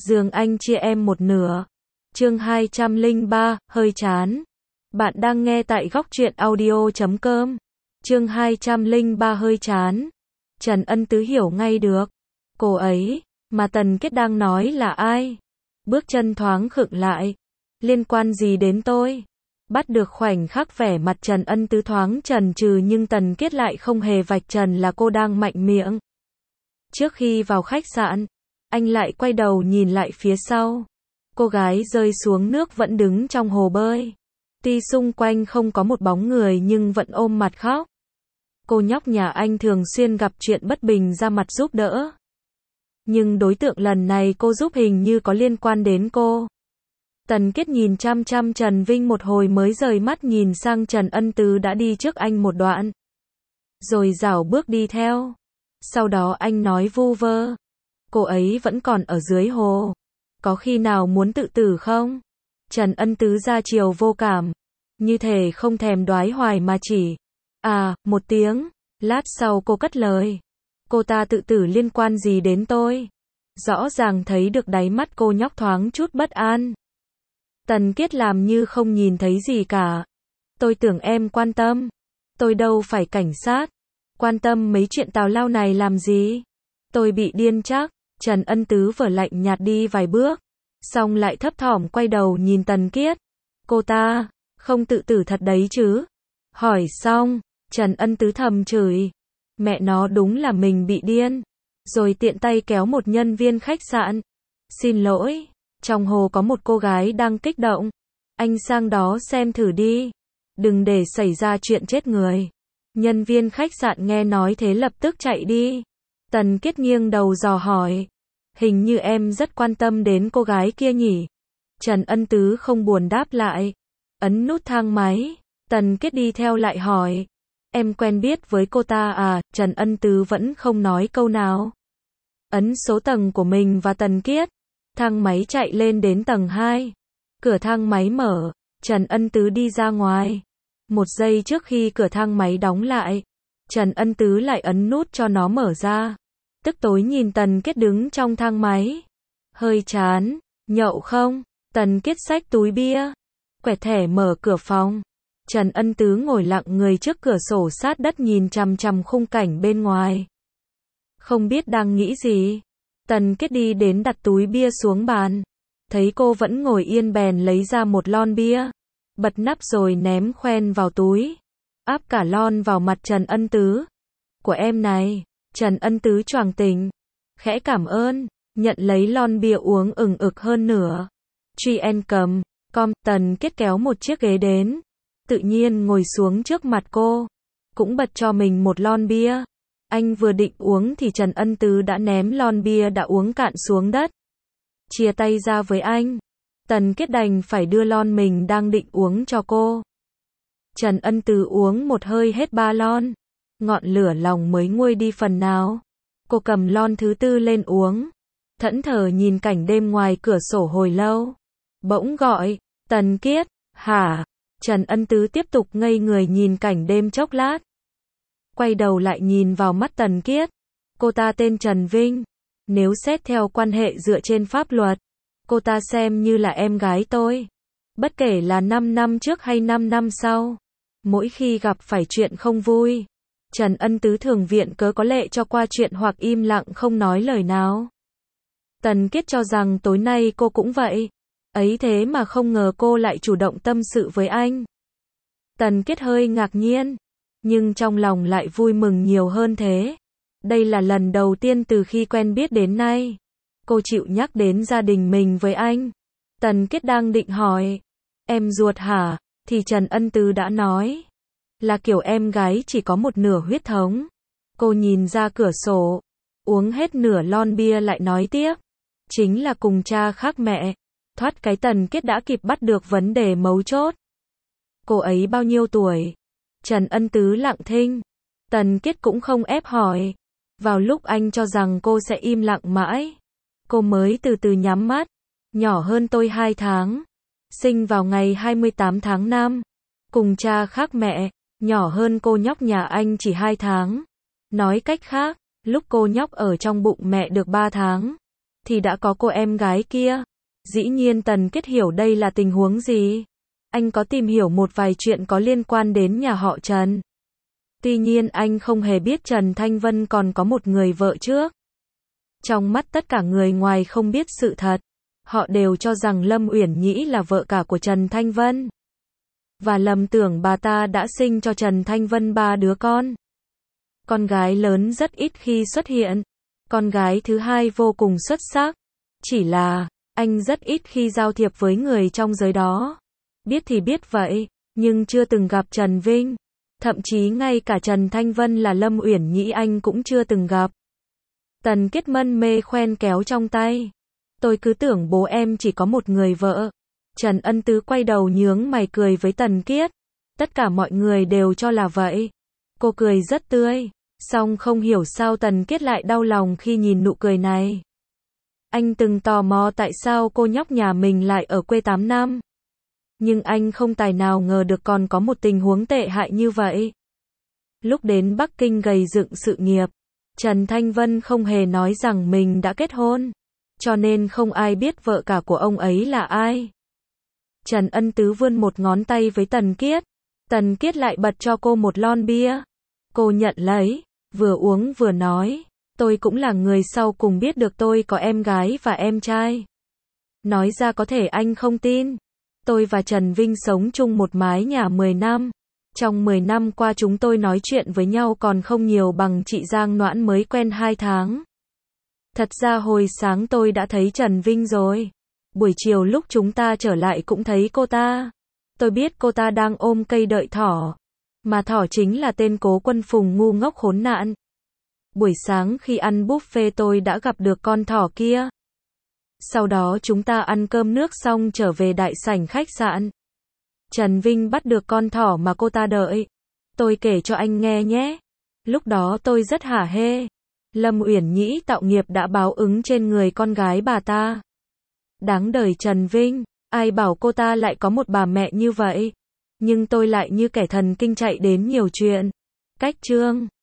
giường anh chia em một nửa. Chương 203, hơi chán. Bạn đang nghe tại góc truyện audio.com. Chương 203 hơi chán. Trần Ân Tứ hiểu ngay được. Cô ấy, mà Tần Kết đang nói là ai? Bước chân thoáng khựng lại. Liên quan gì đến tôi? Bắt được khoảnh khắc vẻ mặt Trần Ân Tứ thoáng chần chừ nhưng Tần Kết lại không hề vạch trần là cô đang mạnh miệng. Trước khi vào khách sạn, anh lại quay đầu nhìn lại phía sau. Cô gái rơi xuống nước vẫn đứng trong hồ bơi. Tuy xung quanh không có một bóng người nhưng vẫn ôm mặt khóc. Cô nhóc nhà anh thường xuyên gặp chuyện bất bình ra mặt giúp đỡ. Nhưng đối tượng lần này cô giúp hình như có liên quan đến cô. Tần Kết nhìn chăm chăm Trần Vinh một hồi mới rời mắt nhìn sang Trần Ân Tứ đã đi trước anh một đoạn. Rồi rảo bước đi theo. Sau đó anh nói vu vơ. Cô ấy vẫn còn ở dưới hồ. Có khi nào muốn tự tử không? Trần Ân Tứ ra chiều vô cảm. Như thể không thèm đoái hoài mà chỉ. Một tiếng. Lát sau cô cất lời. Cô ta tự tử liên quan gì đến tôi? Rõ ràng thấy được đáy mắt cô nhóc thoáng chút bất an. Tần Kết làm như không nhìn thấy gì cả. Tôi tưởng em quan tâm. Tôi đâu phải cảnh sát. Quan tâm mấy chuyện tào lao này làm gì? Tôi bị điên chắc. Trần Ân Tứ vờ lạnh nhạt đi vài bước. Xong lại thấp thỏm quay đầu nhìn Tần Kết. Cô ta, không tự tử thật đấy chứ? Hỏi xong, Trần Ân Tứ thầm chửi. Mẹ nó đúng là mình bị điên. Rồi tiện tay kéo một nhân viên khách sạn. Xin lỗi, trong hồ có một cô gái đang kích động. Anh sang đó xem thử đi. Đừng để xảy ra chuyện chết người. Nhân viên khách sạn nghe nói thế lập tức chạy đi. Tần Kết nghiêng đầu dò hỏi. Hình như em rất quan tâm đến cô gái kia nhỉ? Trần Ân Tứ không buồn đáp lại. Ấn nút thang máy. Tần Kết đi theo lại hỏi. Em quen biết với cô ta à? Trần Ân Tứ vẫn không nói câu nào. Ấn số tầng của mình và Tần Kết. Thang máy chạy lên đến tầng 2. Cửa thang máy mở. Trần Ân Tứ đi ra ngoài. Một giây trước khi cửa thang máy đóng lại, Trần Ân Tứ lại ấn nút cho nó mở ra. Tức tối nhìn Tần Kết đứng trong thang máy. Hơi chán, nhậu không? Tần Kết xách túi bia. Quẹt thẻ mở cửa phòng. Trần Ân Tứ ngồi lặng người trước cửa sổ sát đất nhìn chằm chằm khung cảnh bên ngoài. Không biết đang nghĩ gì. Tần Kết đi đến đặt túi bia xuống bàn. Thấy cô vẫn ngồi yên bèn lấy ra một lon bia. Bật nắp rồi ném khoen vào túi. Áp cả lon vào mặt Trần Ân Tứ. Của em này. Trần Ân Tứ choàng tỉnh. Khẽ cảm ơn. Nhận lấy lon bia uống ừng ực hơn nửa. Truy en cầm. Tần Kết kéo một chiếc ghế đến. Tự nhiên ngồi xuống trước mặt cô. Cũng bật cho mình một lon bia. Anh vừa định uống thì Trần Ân Tứ đã ném lon bia đã uống cạn xuống đất. Chia tay ra với anh. Tần Kết đành phải đưa lon mình đang định uống cho cô. Trần Ân Tứ uống một hơi hết 3 lon. Ngọn lửa lòng mới nguôi đi phần nào. Cô cầm lon thứ 4 lên uống. Thẫn thờ nhìn cảnh đêm ngoài cửa sổ hồi lâu. Bỗng gọi, Tần Kết, hả? Trần Ân Tứ tiếp tục ngây người nhìn cảnh đêm chốc lát. Quay đầu lại nhìn vào mắt Tần Kết. Cô ta tên Trần Vinh. Nếu xét theo quan hệ dựa trên pháp luật, cô ta xem như là em gái tôi. Bất kể là 5 năm trước hay 5 năm sau. Mỗi khi gặp phải chuyện không vui, Trần Ân Tứ thường viện cớ có lệ cho qua chuyện hoặc im lặng không nói lời nào. Tần Kết cho rằng tối nay cô cũng vậy. Ấy thế mà không ngờ cô lại chủ động tâm sự với anh. Tần Kết hơi ngạc nhiên. Nhưng trong lòng lại vui mừng nhiều hơn thế. Đây là lần đầu tiên từ khi quen biết đến nay. Cô chịu nhắc đến gia đình mình với anh. Tần Kết đang định hỏi. Em ruột hả? Thì Trần Ân Tứ đã nói. Là kiểu em gái chỉ có một nửa huyết thống. Cô nhìn ra cửa sổ. Uống hết nửa lon bia lại nói tiếp. Chính là cùng cha khác mẹ. Thoát cái Tần Kết đã kịp bắt được vấn đề mấu chốt. Cô ấy bao nhiêu tuổi? Trần Ân Tứ lặng thinh. Tần Kết cũng không ép hỏi. Vào lúc anh cho rằng cô sẽ im lặng mãi, cô mới từ từ nhắm mắt. Nhỏ hơn tôi 2 tháng. Sinh vào ngày 28 tháng 5. Cùng cha khác mẹ. Nhỏ hơn cô nhóc nhà anh chỉ 2 tháng. Nói cách khác, lúc cô nhóc ở trong bụng mẹ được 3 tháng. thì đã có cô em gái kia. Dĩ nhiên Tần Kiết hiểu đây là tình huống gì. Anh có tìm hiểu một vài chuyện có liên quan đến nhà họ Trần. Tuy nhiên anh không hề biết Trần Thanh Vân còn có một người vợ trước. Trong mắt tất cả người ngoài không biết sự thật, họ đều cho rằng Lâm Uyển Nhĩ là vợ cả của Trần Thanh Vân. Và lầm tưởng bà ta đã sinh cho Trần Thanh Vân 3 đứa con. Con gái lớn rất ít khi xuất hiện. Con gái thứ hai vô cùng xuất sắc. Chỉ là, anh rất ít khi giao thiệp với người trong giới đó. Biết thì biết vậy, nhưng chưa từng gặp Trần Vinh. Thậm chí ngay cả Trần Thanh Vân là Lâm Uyển Nhĩ anh cũng chưa từng gặp. Tần Kiết mân mê khoen kéo trong tay. Tôi cứ tưởng bố em chỉ có một người vợ. Trần Ân Tứ quay đầu nhướng mày cười với Tần Kiết. Tất cả mọi người đều cho là vậy. Cô cười rất tươi. Song không hiểu sao Tần Kiết lại đau lòng khi nhìn nụ cười này. Anh từng tò mò tại sao cô nhóc nhà mình lại ở quê 8 năm. Nhưng anh không tài nào ngờ được còn có một tình huống tệ hại như vậy. Lúc đến Bắc Kinh gầy dựng sự nghiệp, Trần Thanh Vân không hề nói rằng mình đã kết hôn. Cho nên không ai biết vợ cả của ông ấy là ai. Trần Ân Tứ vươn một ngón tay với Tần Kiết. Tần Kiết lại bật cho cô một lon bia. Cô nhận lấy, vừa uống vừa nói. Tôi cũng là người sau cùng biết được tôi có em gái và em trai. Nói ra có thể anh không tin. Tôi và Trần Vinh sống chung một mái nhà 10 năm. Trong 10 năm qua chúng tôi nói chuyện với nhau còn không nhiều bằng chị Giang Noãn mới quen 2 tháng. Thật ra hồi sáng tôi đã thấy Trần Vinh rồi. Buổi chiều lúc chúng ta trở lại cũng thấy cô ta. Tôi biết cô ta đang ôm cây đợi thỏ. Mà thỏ chính là tên Cố Quân Phùng ngu ngốc khốn nạn. Buổi sáng khi ăn buffet tôi đã gặp được con thỏ kia. Sau đó chúng ta ăn cơm nước xong trở về đại sảnh khách sạn. Trần Vinh bắt được con thỏ mà cô ta đợi. Tôi kể cho anh nghe nhé. Lúc đó tôi rất hả hê. Lâm Uyển Nhĩ tạo nghiệp đã báo ứng trên người con gái bà ta. Đáng đời Trần Vinh. Ai bảo cô ta lại có một bà mẹ như vậy. Nhưng tôi lại như kẻ thần kinh chạy đến nhiều chuyện. Cách chương